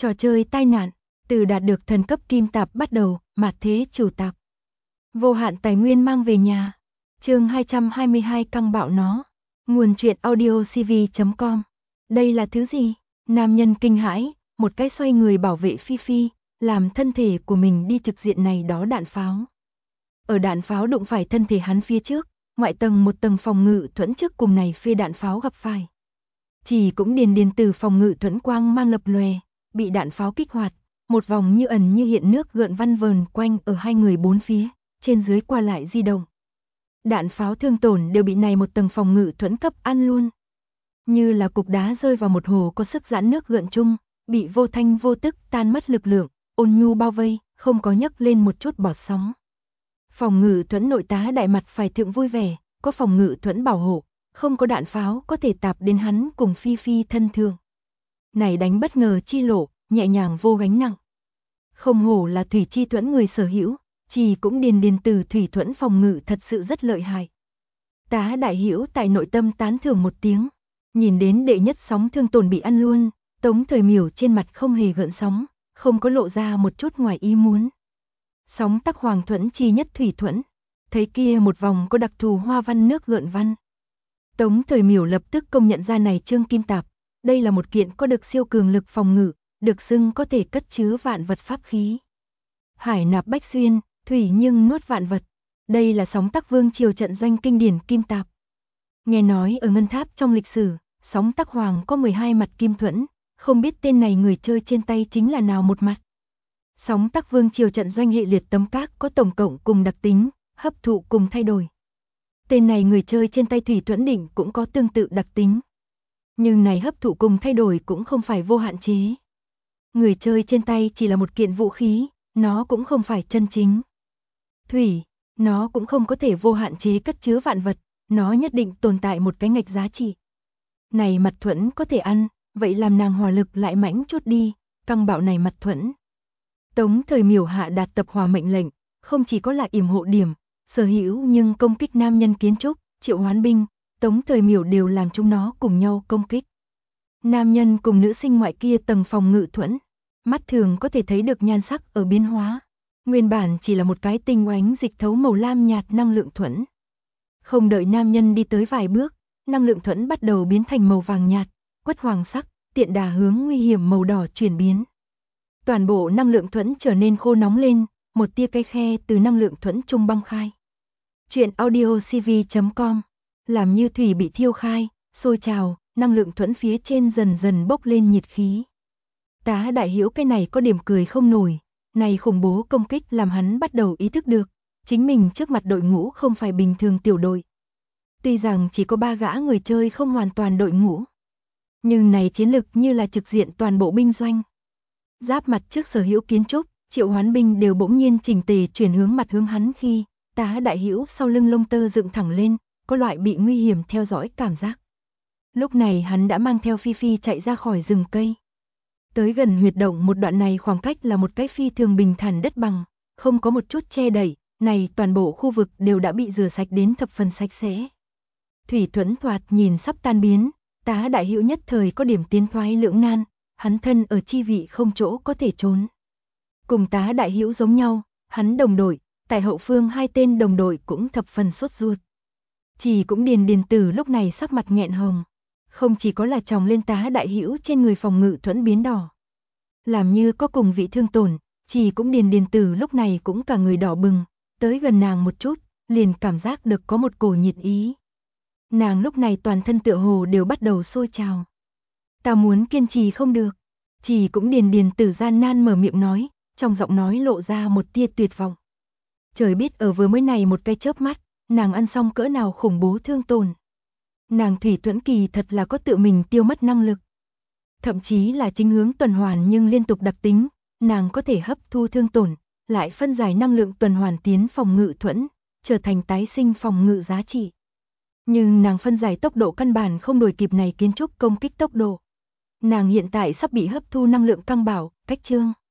Trò chơi tai nạn, từ đạt được thần cấp kim tạp bắt đầu, mạt thế chủ tạp. Vô hạn tài nguyên mang về nhà. Chương 222 căng bạo nó. Nguồn truyện audiocv.com. Đây là thứ gì? Nam nhân kinh hãi, một cái xoay người bảo vệ Phi Phi, làm thân thể của mình đi trực diện này đó đạn pháo. Ở đạn pháo đụng phải thân thể hắn phía trước, ngoại tầng một tầng phòng ngự thuẫn trước cùng này phê đạn pháo gặp phải. Chỉ cũng điền từ phòng ngự thuẫn quang mang lập lòe, bị đạn pháo kích hoạt, một vòng như ẩn như hiện nước gợn văn vờn quanh ở hai người bốn phía, trên dưới qua lại di động. Đạn pháo thương tổn đều bị này một tầng phòng ngự thuẫn cấp ăn luôn. Như là cục đá rơi vào một hồ có sức giãn nước gợn chung, bị vô thanh vô tức tan mất lực lượng, ôn nhu bao vây, không có nhấc lên một chút bọt sóng. Phòng ngự thuẫn nội tá đại mặt phải thượng vui vẻ, có phòng ngự thuẫn bảo hộ, không có đạn pháo có thể tạp đến hắn cùng Phi Phi thân thương. Này đánh bất ngờ chi lộ, nhẹ nhàng vô gánh nặng. Không hổ là thủy chi thuẫn người sở hữu, chỉ cũng điền từ thủy thuẫn phòng ngự thật sự rất lợi hại. Tá đại hữu tại nội tâm tán thưởng một tiếng, nhìn đến đệ nhất sóng thương tổn bị ăn luôn, Tống Thời Miểu trên mặt không hề gợn sóng, không có lộ ra một chút ngoài ý muốn. Sóng tắc hoàng thuẫn chi nhất thủy thuẫn, thấy kia một vòng có đặc thù hoa văn nước gợn văn. Tống Thời Miểu lập tức công nhận ra này trương kim tạp, đây là một kiện có được siêu cường lực phòng ngự, được xưng có thể cất chứa vạn vật pháp khí. Hải nạp bách xuyên, thủy nhưng nuốt vạn vật, đây là sóng tắc vương triều trận doanh kinh điển kim tạp. Nghe nói ở ngân tháp trong lịch sử, sóng tắc hoàng có 12 mặt kim thuẫn, không biết tên này người chơi trên tay chính là nào một mặt. Sóng tắc vương triều trận doanh hệ liệt tấm các có tổng cộng cùng đặc tính, hấp thụ cùng thay đổi. Tên này người chơi trên tay thủy thuẫn đỉnh cũng có tương tự đặc tính. Nhưng này hấp thụ cùng thay đổi cũng không phải vô hạn chế. Người chơi trên tay chỉ là một kiện vũ khí, nó cũng không phải chân chính. Thủy, nó cũng không có thể vô hạn chế cất chứa vạn vật, nó nhất định tồn tại một cái ngạch giá trị. Này mặt thuẫn có thể ăn, vậy làm nàng hỏa lực lại mãnh chút đi, căng bạo này mặt thuẫn. Tống Thời Miểu hạ đạt tập hòa mệnh lệnh, không chỉ có là yểm hộ điểm, sở hữu nhưng công kích nam nhân kiến trúc, triệu hoán binh, Tống Thời Miểu đều làm chúng nó cùng nhau công kích. Nam nhân cùng nữ sinh ngoại kia tầng phòng ngự thuẫn, mắt thường có thể thấy được nhan sắc ở biến hóa. Nguyên bản chỉ là một cái tinh oánh dịch thấu màu lam nhạt năng lượng thuẫn. Không đợi nam nhân đi tới vài bước, năng lượng thuẫn bắt đầu biến thành màu vàng nhạt, quất hoàng sắc, tiện đà hướng nguy hiểm màu đỏ chuyển biến. Toàn bộ năng lượng thuẫn trở nên khô nóng lên, một tia cái khe từ năng lượng thuẫn trung băng khai. Chuyện audiocv.com. Làm như thủy bị thiêu khai, sôi trào, năng lượng thuẫn phía trên dần dần bốc lên nhiệt khí. Tá đại hữu cái này có điểm cười không nổi, này khủng bố công kích làm hắn bắt đầu ý thức được, chính mình trước mặt đội ngũ không phải bình thường tiểu đội. Tuy rằng chỉ có 3 gã người chơi không hoàn toàn đội ngũ, nhưng này chiến lực như là trực diện toàn bộ binh doanh. Giáp mặt trước sở hữu kiến trúc, triệu hoán binh đều bỗng nhiên chỉnh tề chuyển hướng mặt hướng hắn khi, tá đại hữu sau lưng lông tơ dựng thẳng lên, có loại bị nguy hiểm theo dõi cảm giác. Lúc này hắn đã mang theo Phi Phi chạy ra khỏi rừng cây. Tới gần huyệt động một đoạn này khoảng cách là một cái phi thường bình thản đất bằng, không có một chút che đậy, này toàn bộ khu vực đều đã bị rửa sạch đến thập phần sạch sẽ. Thủy thuẫn thoạt nhìn sắp tan biến, tá đại hữu nhất thời có điểm tiến thoái lưỡng nan, hắn thân ở chi vị không chỗ có thể trốn. Cùng tá đại hữu giống nhau, hắn đồng đội, tại hậu phương 2 tên đồng đội cũng thập phần sốt ruột. Chỉ cũng điền tử lúc này sắc mặt nghẹn hồng, không chỉ có là tròng lên tá đại hữu trên người phòng ngự thuẫn biến đỏ. Làm như có cùng vị thương tổn, chỉ cũng điền tử lúc này cũng cả người đỏ bừng, tới gần nàng một chút, liền cảm giác được có một cổ nhiệt ý. Nàng lúc này toàn thân tựa hồ đều bắt đầu sôi trào. Ta muốn kiên trì không được. Chỉ cũng điền tử gian nan mở miệng nói, trong giọng nói lộ ra một tia tuyệt vọng. Trời biết ở vừa mới này một cái chớp mắt, nàng ăn xong cỡ nào khủng bố thương tổn. Nàng thủy thuẫn kỳ thật là có tự mình tiêu mất năng lực. Thậm chí là chính hướng tuần hoàn nhưng liên tục đặc tính, nàng có thể hấp thu thương tổn, lại phân giải năng lượng tuần hoàn tiến phòng ngự thuẫn, trở thành tái sinh phòng ngự giá trị. Nhưng nàng phân giải tốc độ căn bản không đuổi kịp này kiến trúc công kích tốc độ. Nàng hiện tại sắp bị hấp thu năng lượng căng bảo, cách chương.